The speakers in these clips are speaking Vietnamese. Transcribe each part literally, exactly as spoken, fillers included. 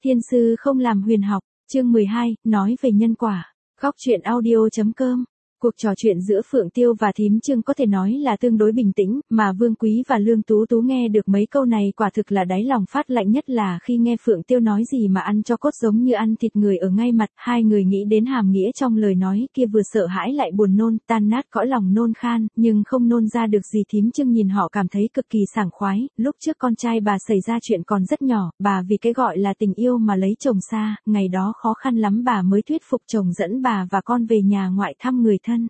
Thiên sư không làm huyền học, chương mười hai, nói về nhân quả. Góc truyện audio.com. Cuộc trò chuyện giữa Phượng Tiêu và Thím Trương có thể nói là tương đối bình tĩnh, mà Vương Quý và Lương Tú Tú nghe được mấy câu này quả thực là đáy lòng phát lạnh, nhất là khi nghe Phượng Tiêu nói gì mà ăn cho cốt giống như ăn thịt người ở ngay mặt, hai người nghĩ đến hàm nghĩa trong lời nói kia, vừa sợ hãi lại buồn nôn, tan nát cõi lòng nôn khan, nhưng không nôn ra được gì. Thím Trương nhìn họ cảm thấy cực kỳ sảng khoái, lúc trước con trai bà xảy ra chuyện còn rất nhỏ, bà vì cái gọi là tình yêu mà lấy chồng xa, ngày đó khó khăn lắm bà mới thuyết phục chồng dẫn bà và con về nhà ngoại thăm người thân.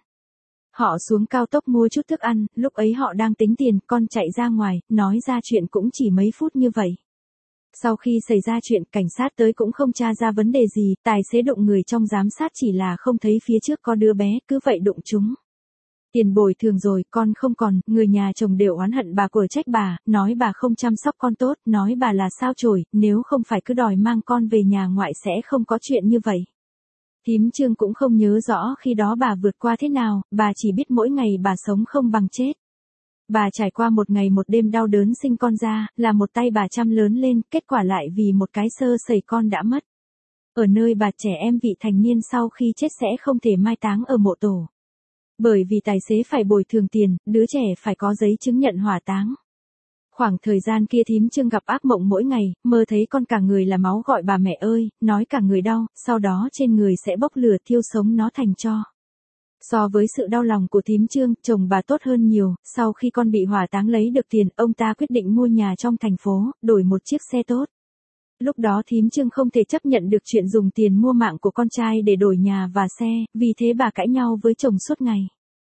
Họ xuống cao tốc mua chút thức ăn, lúc ấy họ đang tính tiền, con chạy ra ngoài, nói ra chuyện cũng chỉ mấy phút như vậy. Sau khi xảy ra chuyện, cảnh sát tới cũng không tra ra vấn đề gì, tài xế đụng người trong giám sát chỉ là không thấy phía trước có đứa bé, cứ vậy đụng chúng. Tiền bồi thường rồi, con không còn, người nhà chồng đều oán hận bà, quở trách bà, nói bà không chăm sóc con tốt, nói bà là sao chổi, nếu không phải cứ đòi mang con về nhà ngoại sẽ không có chuyện như vậy. Thím Trương cũng không nhớ rõ khi đó bà vượt qua thế nào, bà chỉ biết mỗi ngày bà sống không bằng chết. Bà trải qua một ngày một đêm đau đớn sinh con ra, là một tay bà chăm lớn lên, kết quả lại vì một cái sơ sẩy con đã mất. Ở nơi bà trẻ em vị thành niên sau khi chết sẽ không thể mai táng ở mộ tổ. Bởi vì tài xế phải bồi thường tiền, đứa trẻ phải có giấy chứng nhận hỏa táng. Khoảng thời gian kia Thím Trương gặp ác mộng mỗi ngày, mơ thấy con cả người là máu gọi bà mẹ ơi, nói cả người đau, sau đó trên người sẽ bốc lửa thiêu sống nó thành tro. So với sự đau lòng của Thím Trương, chồng bà tốt hơn nhiều, sau khi con bị hỏa táng lấy được tiền, ông ta quyết định mua nhà trong thành phố, đổi một chiếc xe tốt. Lúc đó Thím Trương không thể chấp nhận được chuyện dùng tiền mua mạng của con trai để đổi nhà và xe, vì thế bà cãi nhau với chồng suốt ngày.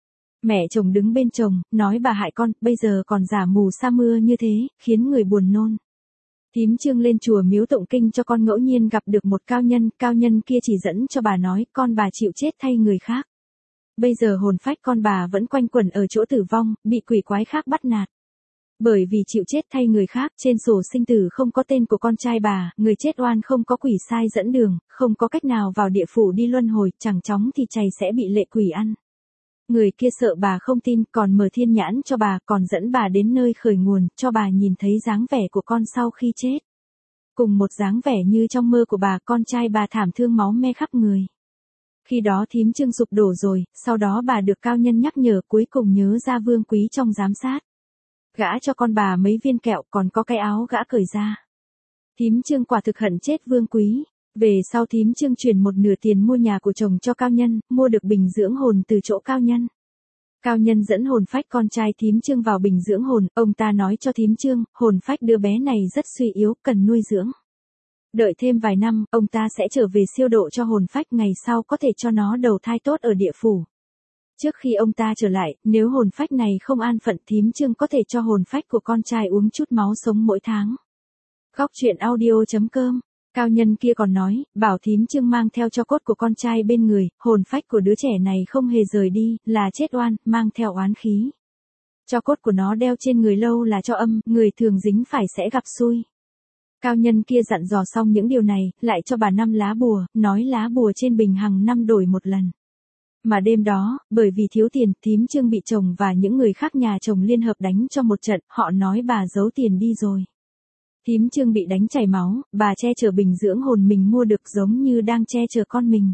Mẹ chồng đứng bên chồng, nói bà hại con, bây giờ còn giả mù sa mưa như thế, khiến người buồn nôn. Thím Trương lên chùa miếu tụng kinh cho con, ngẫu nhiên gặp được một cao nhân, cao nhân kia chỉ dẫn cho bà nói, con bà chịu chết thay người khác. Bây giờ hồn phách con bà vẫn quanh quẩn ở chỗ tử vong, bị quỷ quái khác bắt nạt. Bởi vì chịu chết thay người khác, trên sổ sinh tử không có tên của con trai bà, người chết oan không có quỷ sai dẫn đường, không có cách nào vào địa phủ đi luân hồi, chẳng chóng thì chày sẽ bị lệ quỷ ăn. Người kia sợ bà không tin, còn mở thiên nhãn cho bà, còn dẫn bà đến nơi khởi nguồn, cho bà nhìn thấy dáng vẻ của con sau khi chết. Cùng một dáng vẻ như trong mơ của bà, con trai bà thảm thương máu me khắp người. Khi đó Thím Trương sụp đổ rồi, sau đó bà được cao nhân nhắc nhở, cuối cùng nhớ ra Vương Quý trong giám sát. Gã cho con bà mấy viên kẹo, còn có cái áo gã cởi ra. Thím Trương quả thực hận chết Vương Quý. Về sau Thím Trương chuyển một nửa tiền mua nhà của chồng cho cao nhân, mua được bình dưỡng hồn từ chỗ cao nhân. Cao nhân dẫn hồn phách con trai Thím Trương vào bình dưỡng hồn, ông ta nói cho Thím Trương, hồn phách đứa bé này rất suy yếu, cần nuôi dưỡng. Đợi thêm vài năm, ông ta sẽ trở về siêu độ cho hồn phách, ngày sau có thể cho nó đầu thai tốt ở địa phủ. Trước khi ông ta trở lại, nếu hồn phách này không an phận, Thím Trương có thể cho hồn phách của con trai uống chút máu sống mỗi tháng. Góc truyện audio.com. Cao nhân kia còn nói, bảo Thím Trương mang theo cho cốt của con trai bên người, hồn phách của đứa trẻ này không hề rời đi, là chết oan, mang theo oán khí. Cho cốt của nó đeo trên người lâu là cho âm, người thường dính phải sẽ gặp xui. Cao nhân kia dặn dò xong những điều này, lại cho bà năm lá bùa, nói lá bùa trên bình hàng năm đổi một lần. Mà đêm đó, bởi vì thiếu tiền, Thím Trương bị chồng và những người khác nhà chồng liên hợp đánh cho một trận, họ nói bà giấu tiền đi rồi. Thím Trương bị đánh chảy máu, bà che chở bình dưỡng hồn mình mua được giống như đang che chở con mình.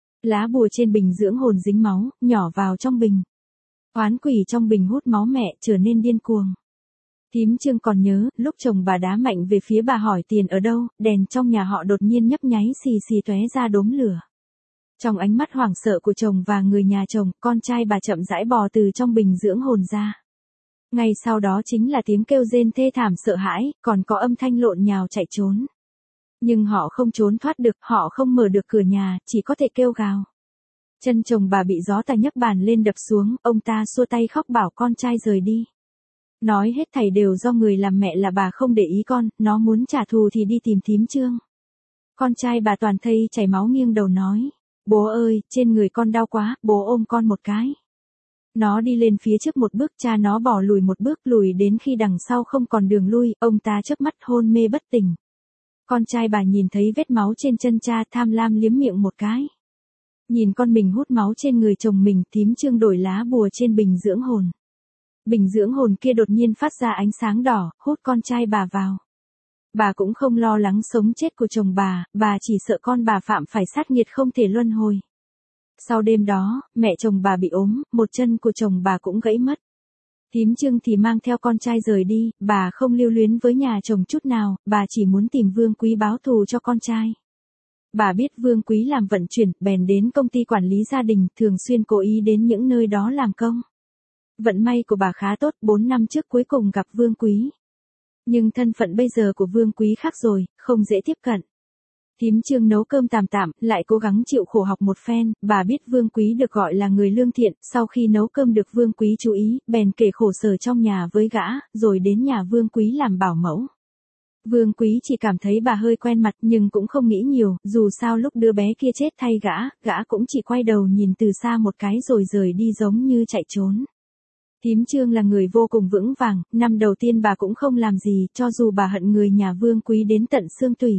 Lá bùa trên bình dưỡng hồn dính máu, nhỏ vào trong bình. Oán quỷ trong bình hút máu mẹ, trở nên điên cuồng. Thím Trương còn nhớ, lúc chồng bà đá mạnh về phía bà hỏi tiền ở đâu, đèn trong nhà họ đột nhiên nhấp nháy xì xì tóe ra đốm lửa. Trong ánh mắt hoảng sợ của chồng và người nhà chồng, con trai bà chậm rãi bò từ trong bình dưỡng hồn ra. Ngay sau đó chính là tiếng kêu rên thê thảm sợ hãi, còn có âm thanh lộn nhào chạy trốn. Nhưng họ không trốn thoát được, họ không mở được cửa nhà, chỉ có thể kêu gào. Chân chồng bà bị gió ta nhấc bàn lên đập xuống, ông ta xua tay khóc bảo con trai rời đi. Nói hết thảy đều do người làm mẹ là bà không để ý con, nó muốn trả thù thì đi tìm Thím Trương. Con trai bà toàn thây chảy máu nghiêng đầu nói, bố ơi, trên người con đau quá, bố ôm con một cái. Nó đi lên phía trước một bước, cha nó bỏ lùi một bước, lùi đến khi đằng sau không còn đường lui, ông ta chớp mắt hôn mê bất tỉnh. Con trai bà nhìn thấy vết máu trên chân cha, tham lam liếm miệng một cái. Nhìn con mình hút máu trên người chồng mình, Thím Trương đổi lá bùa trên bình dưỡng hồn. Bình dưỡng hồn kia đột nhiên phát ra ánh sáng đỏ, hút con trai bà vào. Bà cũng không lo lắng sống chết của chồng bà, bà chỉ sợ con bà phạm phải sát nghiệt không thể luân hồi. Sau đêm đó, mẹ chồng bà bị ốm, một chân của chồng bà cũng gãy mất. Thím Trương thì mang theo con trai rời đi, bà không lưu luyến với nhà chồng chút nào, bà chỉ muốn tìm Vương Quý báo thù cho con trai. Bà biết Vương Quý làm vận chuyển, bèn đến công ty quản lý gia đình, thường xuyên cố ý đến những nơi đó làm công. Vận may của bà khá tốt, bốn năm trước cuối cùng gặp Vương Quý. Nhưng thân phận bây giờ của Vương Quý khác rồi, không dễ tiếp cận. Thím Trương nấu cơm tạm tạm, lại cố gắng chịu khổ học một phen, bà biết Vương Quý được gọi là người lương thiện, sau khi nấu cơm được Vương Quý chú ý, bèn kể khổ sở trong nhà với gã, rồi đến nhà Vương Quý làm bảo mẫu. Vương Quý chỉ cảm thấy bà hơi quen mặt nhưng cũng không nghĩ nhiều, dù sao lúc đứa bé kia chết thay gã, gã cũng chỉ quay đầu nhìn từ xa một cái rồi rời đi giống như chạy trốn. Thím Trương là người vô cùng vững vàng, năm đầu tiên bà cũng không làm gì, cho dù bà hận người nhà Vương Quý đến tận xương tủy.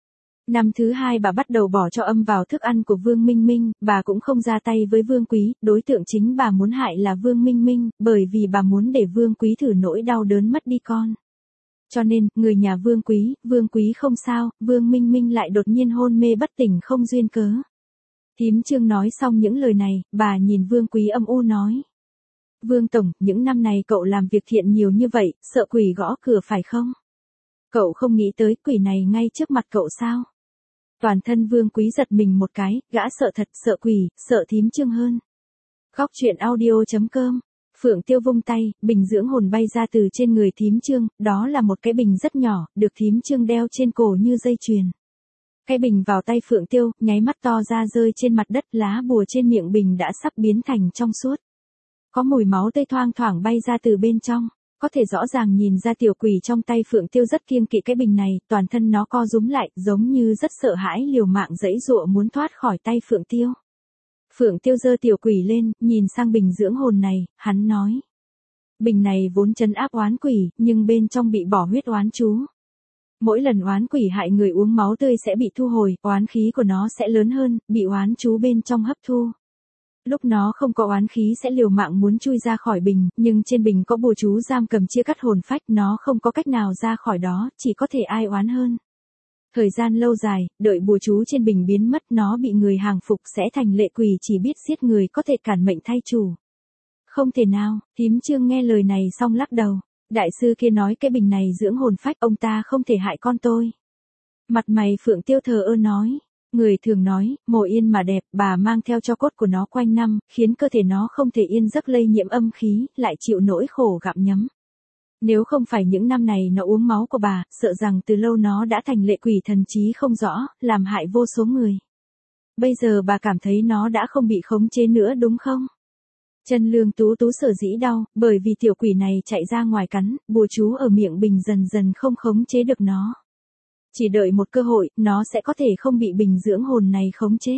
Năm thứ hai bà bắt đầu bỏ cho âm vào thức ăn của Vương Minh Minh, bà cũng không ra tay với Vương Quý, đối tượng chính bà muốn hại là Vương Minh Minh, bởi vì bà muốn để Vương Quý thử nỗi đau đớn mất đi con. Cho nên, người nhà Vương Quý, Vương Quý không sao, Vương Minh Minh lại đột nhiên hôn mê bất tỉnh không duyên cớ. Thím Trương nói xong những lời này, bà nhìn Vương Quý âm u nói. Vương Tổng, những năm này cậu làm việc thiện nhiều như vậy, sợ quỷ gõ cửa phải không? Cậu không nghĩ tới quỷ này ngay trước mặt cậu sao? Toàn thân Vương Quý giật mình một cái, gã sợ thật, sợ quỷ, sợ thím Trương hơn. Góc truyện audio chấm com. Phượng Tiêu vung tay, bình dưỡng hồn bay ra từ trên người thím Trương, đó là một cái bình rất nhỏ, được thím Trương đeo trên cổ như dây chuyền. Cái bình vào tay Phượng Tiêu, nháy mắt to ra rơi trên mặt đất, lá bùa trên miệng bình đã sắp biến thành trong suốt. Có mùi máu tươi thoang thoảng bay ra từ bên trong, có thể rõ ràng nhìn ra tiểu quỷ trong tay Phượng Tiêu rất kiêng kỵ cái bình này, toàn thân nó co rúm lại, giống như rất sợ hãi liều mạng giãy giụa muốn thoát khỏi tay Phượng Tiêu. Phượng Tiêu giơ tiểu quỷ lên, nhìn sang bình dưỡng hồn này, hắn nói. Bình này vốn trấn áp oán quỷ, nhưng bên trong bị bỏ huyết oán chú. Mỗi lần oán quỷ hại người uống máu tươi sẽ bị thu hồi, oán khí của nó sẽ lớn hơn, bị oán chú bên trong hấp thu. Lúc nó không có oán khí sẽ liều mạng muốn chui ra khỏi bình, nhưng trên bình có bùa chú giam cầm chia cắt hồn phách, nó không có cách nào ra khỏi đó, chỉ có thể ai oán hơn. Thời gian lâu dài, đợi bùa chú trên bình biến mất, nó bị người hàng phục sẽ thành lệ quỷ chỉ biết giết người, có thể cản mệnh thay chủ. Không thể nào, thím Trương nghe lời này xong lắc đầu. Đại sư kia nói cái bình này dưỡng hồn phách, ông ta không thể hại con tôi. Mặt mày Phượng Tiêu thờ ơ nói. Người thường nói, mồ yên mà đẹp, bà mang theo cho cốt của nó quanh năm, khiến cơ thể nó không thể yên giấc lây nhiễm âm khí, lại chịu nỗi khổ gặm nhấm. Nếu không phải những năm này nó uống máu của bà, sợ rằng từ lâu nó đã thành lệ quỷ thần trí không rõ, làm hại vô số người. Bây giờ bà cảm thấy nó đã không bị khống chế nữa đúng không? Chân Lương Tú Tú sở dĩ đau, bởi vì tiểu quỷ này chạy ra ngoài cắn, bùa chú ở miệng bình dần dần không khống chế được nó. Chỉ đợi một cơ hội, nó sẽ có thể không bị bình dưỡng hồn này khống chế.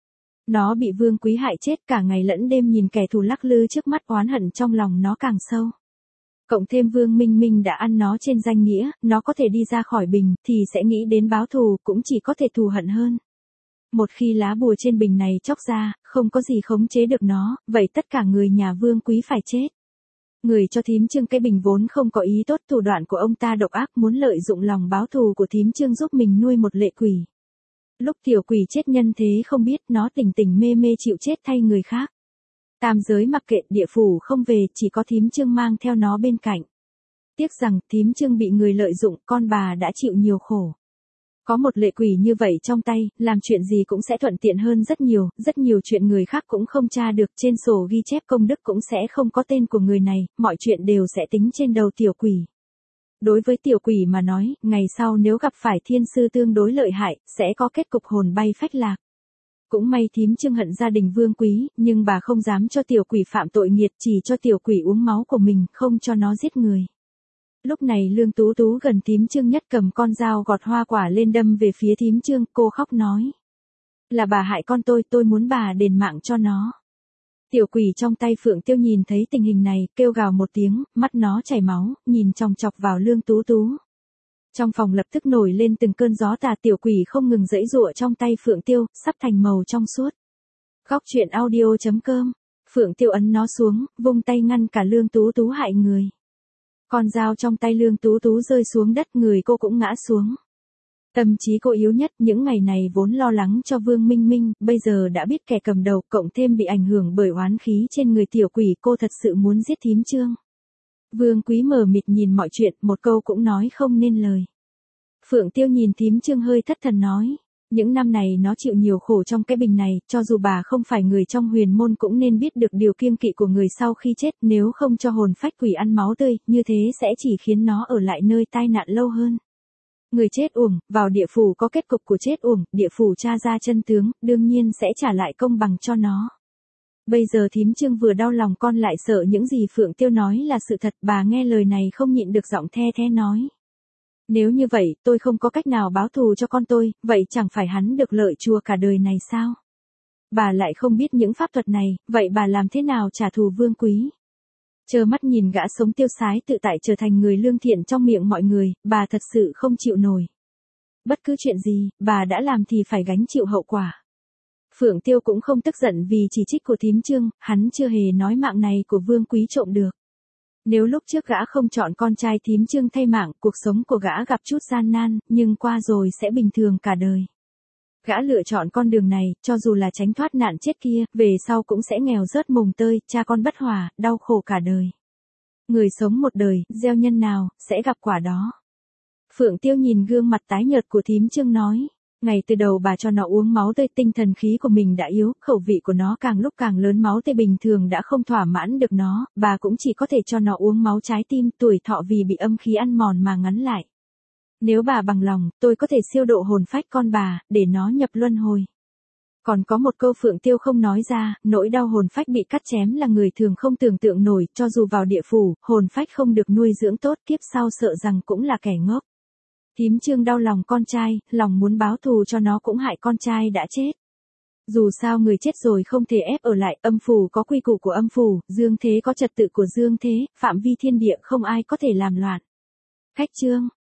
Nó bị Vương Quý hại chết, cả ngày lẫn đêm nhìn kẻ thù lắc lư trước mắt, oán hận trong lòng nó càng sâu. Cộng thêm Vương Minh Minh đã ăn nó trên danh nghĩa, nó có thể đi ra khỏi bình, thì sẽ nghĩ đến báo thù, cũng chỉ có thể thù hận hơn. Một khi lá bùa trên bình này chóc ra, không có gì khống chế được nó, vậy tất cả người nhà Vương Quý phải chết. Người cho thím Trương cái bình vốn không có ý tốt, thủ đoạn của ông ta độc ác, muốn lợi dụng lòng báo thù của thím Trương giúp mình nuôi một lệ quỷ. Lúc tiểu quỷ chết nhân thế không biết, nó tỉnh tỉnh mê mê chịu chết thay người khác. Tam giới mặc kệ, địa phủ không về, chỉ có thím Trương mang theo nó bên cạnh. Tiếc rằng thím Trương bị người lợi dụng, con bà đã chịu nhiều khổ. Có một lệ quỷ như vậy trong tay, làm chuyện gì cũng sẽ thuận tiện hơn rất nhiều, rất nhiều chuyện người khác cũng không tra được, trên sổ ghi chép công đức cũng sẽ không có tên của người này, mọi chuyện đều sẽ tính trên đầu tiểu quỷ. Đối với tiểu quỷ mà nói, ngày sau nếu gặp phải thiên sư tương đối lợi hại, sẽ có kết cục hồn bay phách lạc. Cũng may thím Trương hận gia đình Vương Quý, nhưng bà không dám cho tiểu quỷ phạm tội nghiệt, chỉ cho tiểu quỷ uống máu của mình, không cho nó giết người. Lúc này Lương Tú Tú gần thím Trương nhất cầm con dao gọt hoa quả lên đâm về phía thím Trương, cô khóc nói. Là bà hại con tôi, tôi muốn bà đền mạng cho nó. Tiểu quỷ trong tay Phượng Tiêu nhìn thấy tình hình này, kêu gào một tiếng, mắt nó chảy máu, nhìn chòng chọc vào Lương Tú Tú. Trong phòng lập tức nổi lên từng cơn gió tà, tiểu quỷ không ngừng giãy giụa trong tay Phượng Tiêu, sắp thành màu trong suốt. Góc truyện audio chấm com. Phượng Tiêu ấn nó xuống, vung tay ngăn cả Lương Tú Tú hại người. Con dao trong tay Lương Tú Tú rơi xuống đất, người cô cũng ngã xuống. Tâm trí cô yếu nhất những ngày này vốn lo lắng cho Vương Minh Minh, bây giờ đã biết kẻ cầm đầu, cộng thêm bị ảnh hưởng bởi oán khí trên người tiểu quỷ, cô thật sự muốn giết thím Trương. Vương Quý mờ mịt nhìn mọi chuyện, một câu cũng nói không nên lời. Phượng Tiêu nhìn thím Trương hơi thất thần nói, những năm này nó chịu nhiều khổ trong cái bình này, cho dù bà không phải người trong huyền môn cũng nên biết được điều kiêng kỵ của người sau khi chết, nếu không cho hồn phách quỷ ăn máu tươi, như thế sẽ chỉ khiến nó ở lại nơi tai nạn lâu hơn. Người chết uổng, vào địa phủ có kết cục của chết uổng, địa phủ tra ra chân tướng, đương nhiên sẽ trả lại công bằng cho nó. Bây giờ thím Trương vừa đau lòng con lại sợ những gì Phượng Tiêu nói là sự thật, bà nghe lời này không nhịn được giọng the the nói. Nếu như vậy, tôi không có cách nào báo thù cho con tôi, vậy chẳng phải hắn được lợi chùa cả đời này sao? Bà lại không biết những pháp thuật này, vậy bà làm thế nào trả thù Vương Quý? Trơ mắt nhìn gã sống tiêu sái tự tại trở thành người lương thiện trong miệng mọi người, bà thật sự không chịu nổi. Bất cứ chuyện gì, bà đã làm thì phải gánh chịu hậu quả. Phượng Tiêu cũng không tức giận vì chỉ trích của thím Trương, hắn chưa hề nói mạng này của Vương Quý trộm được. Nếu lúc trước gã không chọn con trai thím Trương thay mạng, cuộc sống của gã gặp chút gian nan, nhưng qua rồi sẽ bình thường cả đời. Gã lựa chọn con đường này, cho dù là tránh thoát nạn chết kia, về sau cũng sẽ nghèo rớt mồng tơi, cha con bất hòa, đau khổ cả đời. Người sống một đời, gieo nhân nào, sẽ gặp quả đó. Phượng Tiêu nhìn gương mặt tái nhợt của thím Trương nói, ngày từ đầu bà cho nó uống máu tươi, tinh thần khí của mình đã yếu, khẩu vị của nó càng lúc càng lớn, máu tươi bình thường đã không thỏa mãn được nó, bà cũng chỉ có thể cho nó uống máu trái tim, tuổi thọ vì bị âm khí ăn mòn mà ngắn lại. Nếu bà bằng lòng, tôi có thể siêu độ hồn phách con bà, để nó nhập luân hồi. Còn có một câu Phượng Tiêu không nói ra, nỗi đau hồn phách bị cắt chém là người thường không tưởng tượng nổi, cho dù vào địa phủ, hồn phách không được nuôi dưỡng tốt, kiếp sau sợ rằng cũng là kẻ ngốc. Thím Trương đau lòng con trai, lòng muốn báo thù cho nó cũng hại con trai đã chết. Dù sao người chết rồi không thể ép ở lại, âm phủ có quy củ của âm phủ, dương thế có trật tự của dương thế, phạm vi thiên địa không ai có thể làm loạn. Khách Trương